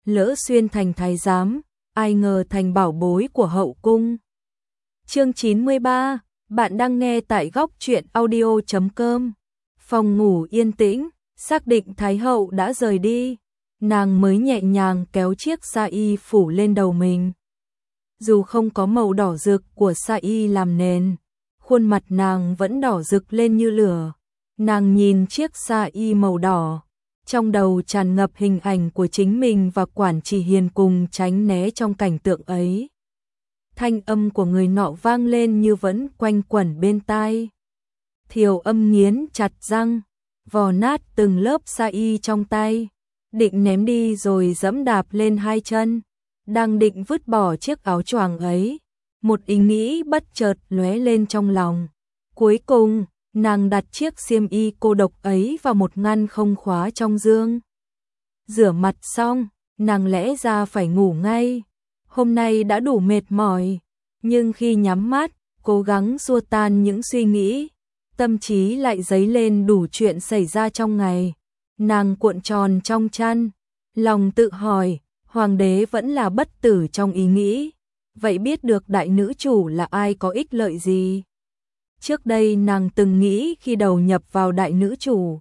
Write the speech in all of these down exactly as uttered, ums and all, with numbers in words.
lỡ xuyên thành thái giám, ai ngờ thành bảo bối của hậu cung. Chương chín mươi ba, bạn đang nghe tại góc truyện audio chấm com. Phòng ngủ yên tĩnh, xác định Thái hậu đã rời đi, nàng mới nhẹ nhàng kéo chiếc sa y phủ lên đầu mình. Dù không có màu đỏ rực của sa y làm nền, khuôn mặt nàng vẫn đỏ rực lên như lửa. Nàng nhìn chiếc sa y màu đỏ, trong đầu tràn ngập hình ảnh của chính mình và Quản Chỉ Hiền cùng tránh né trong cảnh tượng ấy. Thanh âm của người nọ vang lên như vẫn quanh quẩn bên tai. Thiều Âm nghiến chặt răng, vò nát từng lớp sa y trong tay, định ném đi rồi giẫm đạp lên hai chân, đang định vứt bỏ chiếc áo choàng ấy, một ý nghĩ bất chợt lóe lên trong lòng. Cuối cùng, nàng đặt chiếc xiêm y cô độc ấy vào một ngăn không khóa trong giường. Rửa mặt xong, nàng lẽ ra phải ngủ ngay. Hôm nay đã đủ mệt mỏi, nhưng khi nhắm mắt, cố gắng xua tan những suy nghĩ, tâm trí lại dấy lên đủ chuyện xảy ra trong ngày. Nàng cuộn tròn trong chăn, lòng tự hỏi, hoàng đế vẫn là bất tử trong ý nghĩ, vậy biết được đại nữ chủ là ai có ích lợi gì? Trước đây nàng từng nghĩ khi đầu nhập vào đại nữ chủ,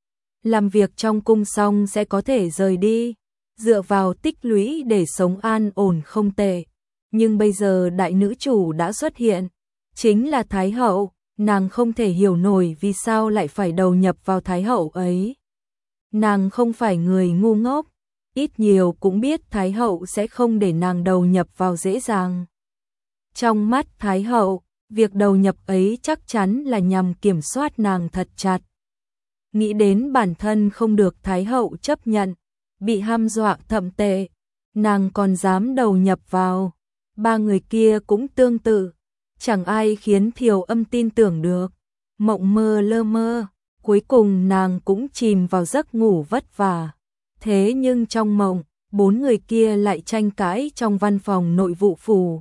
làm việc trong cung xong sẽ có thể rời đi, dựa vào tích lũy để sống an ổn không tệ. Nhưng bây giờ đại nữ chủ đã xuất hiện, chính là Thái hậu, nàng không thể hiểu nổi vì sao lại phải đầu nhập vào Thái hậu ấy. Nàng không phải người ngu ngốc, ít nhiều cũng biết Thái hậu sẽ không để nàng đầu nhập vào dễ dàng. Trong mắt Thái hậu, việc đầu nhập ấy chắc chắn là nhằm kiểm soát nàng thật chặt. Nghĩ đến bản thân không được Thái hậu chấp nhận, bị hăm dọa thậm tệ, nàng còn dám đầu nhập vào. Ba người kia cũng tương tự, chẳng ai khiến Thiều Âm tin tưởng được. Mộng mơ lơ mơ, cuối cùng nàng cũng chìm vào giấc ngủ vất vả. Thế nhưng trong mộng, bốn người kia lại tranh cãi trong văn phòng nội vụ phủ.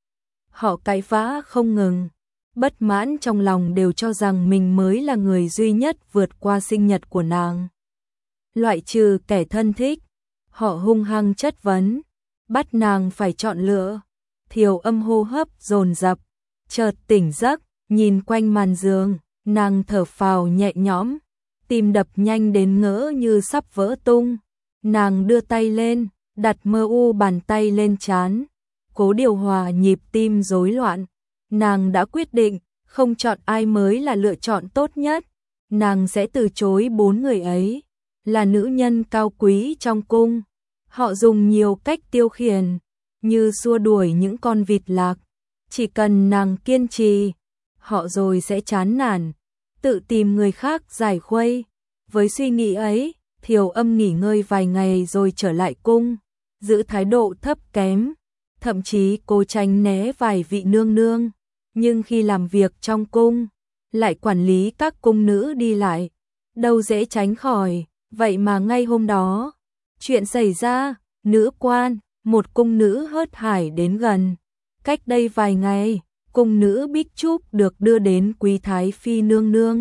Họ cãi vã không ngừng, bất mãn trong lòng đều cho rằng mình mới là người duy nhất vượt qua sinh nhật của nàng. Loại trừ kẻ thân thích, họ hung hăng chất vấn, bắt nàng phải chọn lựa. Thiều Âm hô hấp dồn dập, chợt tỉnh giấc, nhìn quanh màn giường, nàng thở phào nhẹ nhõm, tim đập nhanh đến ngỡ như sắp vỡ tung. Nàng đưa tay lên, đặt mơ u bàn tay lên trán, cố điều hòa nhịp tim rối loạn. Nàng đã quyết định, không chọn ai mới là lựa chọn tốt nhất. Nàng sẽ từ chối bốn người ấy, là nữ nhân cao quý trong cung. Họ dùng nhiều cách tiêu khiển, như xua đuổi những con vịt lạc. Chỉ cần nàng kiên trì, họ rồi sẽ chán nản, tự tìm người khác giải khuây. Với suy nghĩ ấy, Thiều Âm nghỉ ngơi vài ngày rồi trở lại cung, giữ thái độ thấp kém, thậm chí cô tránh né vài vị nương nương. Nhưng khi làm việc trong cung, lại quản lý các cung nữ đi lại, đâu dễ tránh khỏi. Vậy mà ngay hôm đó, chuyện xảy ra, nữ quan, một cung nữ hớt hải đến gần. Cách đây vài ngày, cung nữ Bích Trúc được đưa đến Quý Thái Phi nương nương.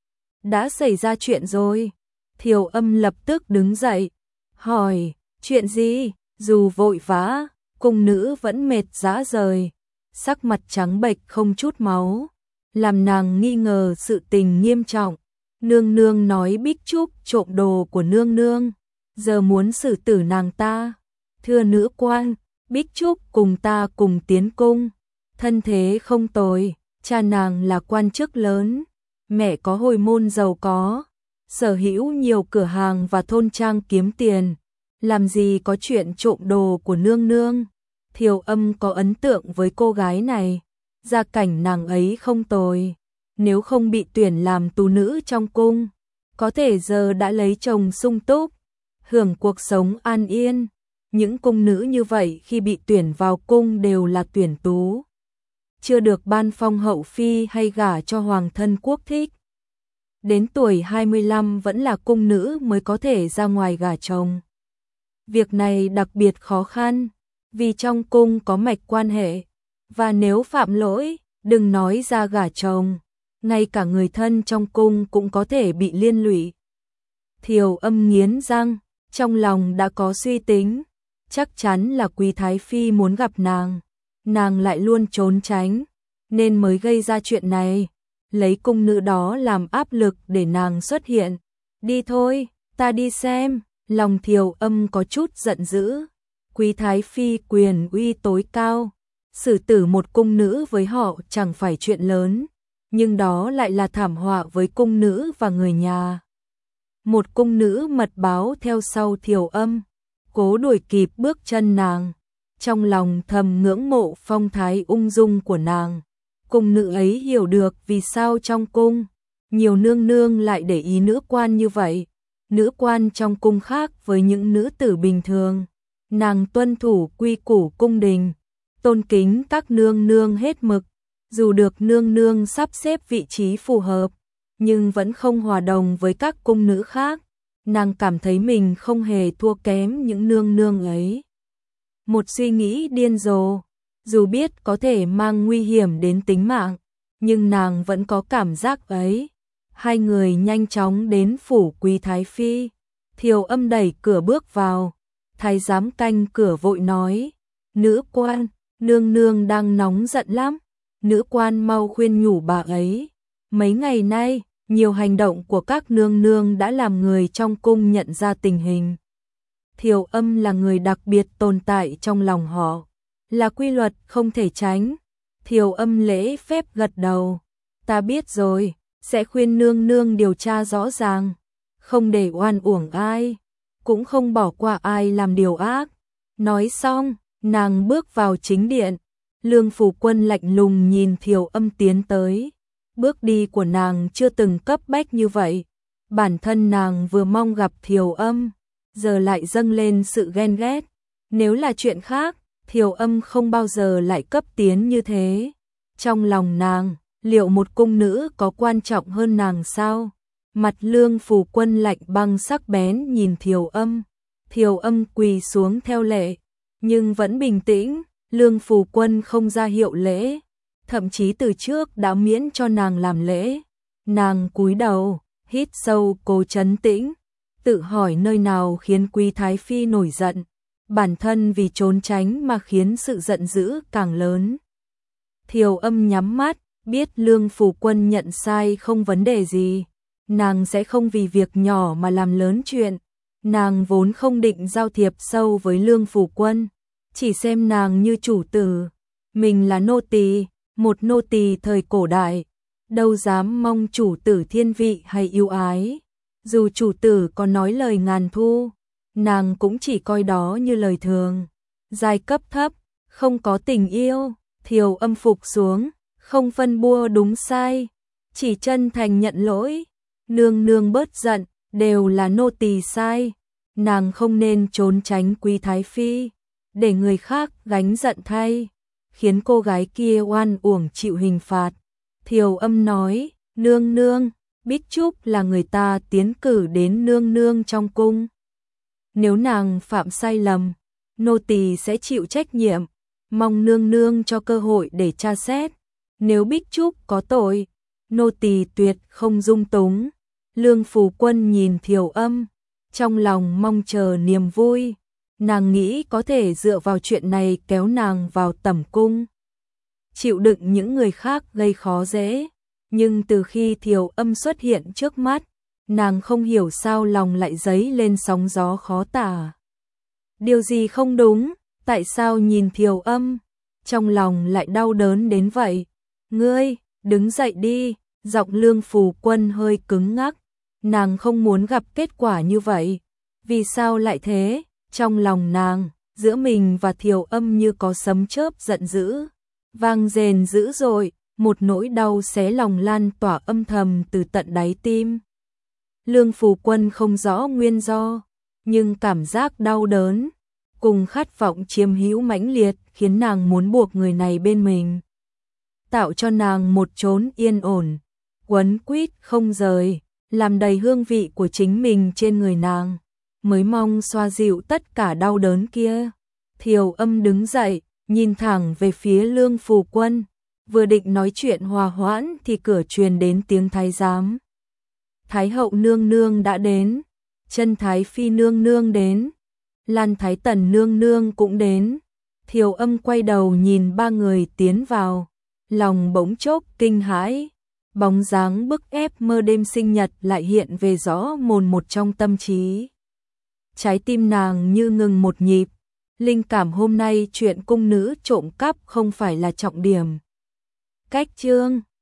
Đã xảy ra chuyện rồi. Thiều Âm lập tức đứng dậy, hỏi, chuyện gì? Dù vội vã, cung nữ vẫn mệt rã rời, sắc mặt trắng bệch không chút máu, làm nàng nghi ngờ sự tình nghiêm trọng. Nương nương nói Bích Trúc trộm đồ của nương nương, giờ muốn xử tử nàng ta. Thưa nữ quan, Bích Trúc cùng ta cùng tiến cung, thân thế không tồi, cha nàng là quan chức lớn, mẹ có hồi môn giàu có, sở hữu nhiều cửa hàng và thôn trang kiếm tiền, làm gì có chuyện trộm đồ của nương nương. Thiều Âm có ấn tượng với cô gái này, gia cảnh nàng ấy không tồi, nếu không bị tuyển làm tú nữ trong cung, có thể giờ đã lấy chồng sung túc, hưởng cuộc sống an yên. Những cung nữ như vậy khi bị tuyển vào cung đều là tuyển tú, chưa được ban phong hậu phi hay gả cho hoàng thân quốc thích. Đến tuổi hai mươi lăm vẫn là cung nữ mới có thể ra ngoài gả chồng. Việc này đặc biệt khó khăn, vì trong cung có mạch quan hệ, và nếu phạm lỗi, đừng nói ra gả chồng, ngay cả người thân trong cung cũng có thể bị liên lụy. Thiều Âm nghiến răng, trong lòng đã có suy tính, chắc chắn là Quý Thái Phi muốn gặp nàng, nàng lại luôn trốn tránh, nên mới gây ra chuyện này, lấy cung nữ đó làm áp lực để nàng xuất hiện. Đi thôi, ta đi xem. Lòng Thiều Âm có chút giận dữ. Quý Thái Phi quyền uy tối cao, xử tử một cung nữ với họ chẳng phải chuyện lớn, nhưng đó lại là thảm họa với cung nữ và người nhà. Một cung nữ mật báo theo sau Thiều Âm, cố đuổi kịp bước chân nàng, trong lòng thầm ngưỡng mộ phong thái ung dung của nàng. Cung nữ ấy hiểu được vì sao trong cung nhiều nương nương lại để ý nữ quan như vậy. Nữ quan trong cung khác với những nữ tử bình thường, nàng tuân thủ quy củ cung đình, tôn kính các nương nương hết mực, dù được nương nương sắp xếp vị trí phù hợp, nhưng vẫn không hòa đồng với các cung nữ khác. Nàng cảm thấy mình không hề thua kém những nương nương ấy. Một suy nghĩ điên rồ, dù biết có thể mang nguy hiểm đến tính mạng, nhưng nàng vẫn có cảm giác ấy. Hai người nhanh chóng đến phủ Quý Thái Phi. Thiều Âm đẩy cửa bước vào. Thái giám canh cửa vội nói, nữ quan, nương nương đang nóng giận lắm. Nữ quan mau khuyên nhủ bà ấy. Mấy ngày nay, nhiều hành động của các nương nương đã làm người trong cung nhận ra tình hình. Thiều Âm là người đặc biệt tồn tại trong lòng họ, là quy luật không thể tránh. Thiều Âm lễ phép gật đầu. Ta biết rồi, sẽ khuyên nương nương điều tra rõ ràng, không để oan uổng ai, cũng không bỏ qua ai làm điều ác. Nói xong, nàng bước vào chính điện. Lương Phủ Quân lạnh lùng nhìn Thiều Âm tiến tới. Bước đi của nàng chưa từng cấp bách như vậy. Bản thân nàng vừa mong gặp Thiều Âm, giờ lại dâng lên sự ghen ghét. Nếu là chuyện khác, Thiều Âm không bao giờ lại cấp tiến như thế. Trong lòng nàng, liệu một cung nữ có quan trọng hơn nàng sao? Mặt Lương Phủ Quân lạnh băng sắc bén nhìn Thiều Âm. Thiều Âm quỳ xuống theo lệ, nhưng vẫn bình tĩnh. Lương Phủ Quân không ra hiệu lễ, thậm chí từ trước đã miễn cho nàng làm lễ. Nàng cúi đầu, hít sâu cố trấn tĩnh, tự hỏi nơi nào khiến Quý Thái Phi nổi giận. Bản thân vì trốn tránh mà khiến sự giận dữ càng lớn. Thiều Âm nhắm mắt, biết Lương Phủ Quân nhận sai không vấn đề gì, nàng sẽ không vì việc nhỏ mà làm lớn chuyện. Nàng vốn không định giao thiệp sâu với Lương Phủ Quân, chỉ xem nàng như chủ tử, mình là nô tỳ, một nô tỳ thời cổ đại, đâu dám mong chủ tử thiên vị hay yêu ái. Dù chủ tử có nói lời ngàn thu, nàng cũng chỉ coi đó như lời thường. Giai cấp thấp, không có tình yêu. Thiều Âm phục xuống, không phân bua đúng sai, chỉ chân thành nhận lỗi. Nương nương bớt giận, đều là nô tỳ sai, nàng không nên trốn tránh Quý Thái Phi, để người khác gánh giận thay, khiến cô gái kia oan uổng chịu hình phạt. Thiều Âm nói, nương nương, Bích Trúc là người ta tiến cử đến nương nương trong cung. Nếu nàng phạm sai lầm, nô tỳ sẽ chịu trách nhiệm, mong nương nương cho cơ hội để tra xét. Nếu Bích Trúc có tội, nô tỳ tuyệt không dung túng. Lương Phủ Quân nhìn Thiều Âm, trong lòng mong chờ niềm vui. Nàng nghĩ có thể dựa vào chuyện này kéo nàng vào tẩm cung, chịu đựng những người khác gây khó dễ. Nhưng từ khi Thiều Âm xuất hiện trước mắt, nàng không hiểu sao lòng lại dấy lên sóng gió khó tả. Điều gì không đúng? Tại sao nhìn Thiều Âm, trong lòng lại đau đớn đến vậy? Ngươi, đứng dậy đi. Giọng Lương Phủ Quân hơi cứng ngắc. Nàng không muốn gặp kết quả như vậy. Vì sao lại thế? Trong lòng nàng, giữa mình và Thiều Âm như có sấm chớp giận dữ, vang rền dữ dội, một nỗi đau xé lòng lan tỏa âm thầm từ tận đáy tim. Lương Phủ Quân không rõ nguyên do, nhưng cảm giác đau đớn cùng khát vọng chiếm hữu mãnh liệt khiến nàng muốn buộc người này bên mình, tạo cho nàng một chốn yên ổn, quấn quýt không rời, làm đầy hương vị của chính mình trên người nàng, mới mong xoa dịu tất cả đau đớn kia. Thiều Âm đứng dậy, nhìn thẳng về phía Lương Phủ Quân, vừa định nói chuyện hòa hoãn thì cửa truyền đến tiếng thái giám. Thái hậu nương nương đã đến. Chân Thái Phi nương nương đến. Lan Thái Tần nương nương cũng đến. Thiều Âm quay đầu nhìn ba người tiến vào, lòng bỗng chốc kinh hãi, bóng dáng bức ép mơ đêm sinh nhật lại hiện về rõ mồn một trong tâm trí. Trái tim nàng như ngừng một nhịp, linh cảm hôm nay chuyện cung nữ trộm cắp không phải là trọng điểm. Cách chương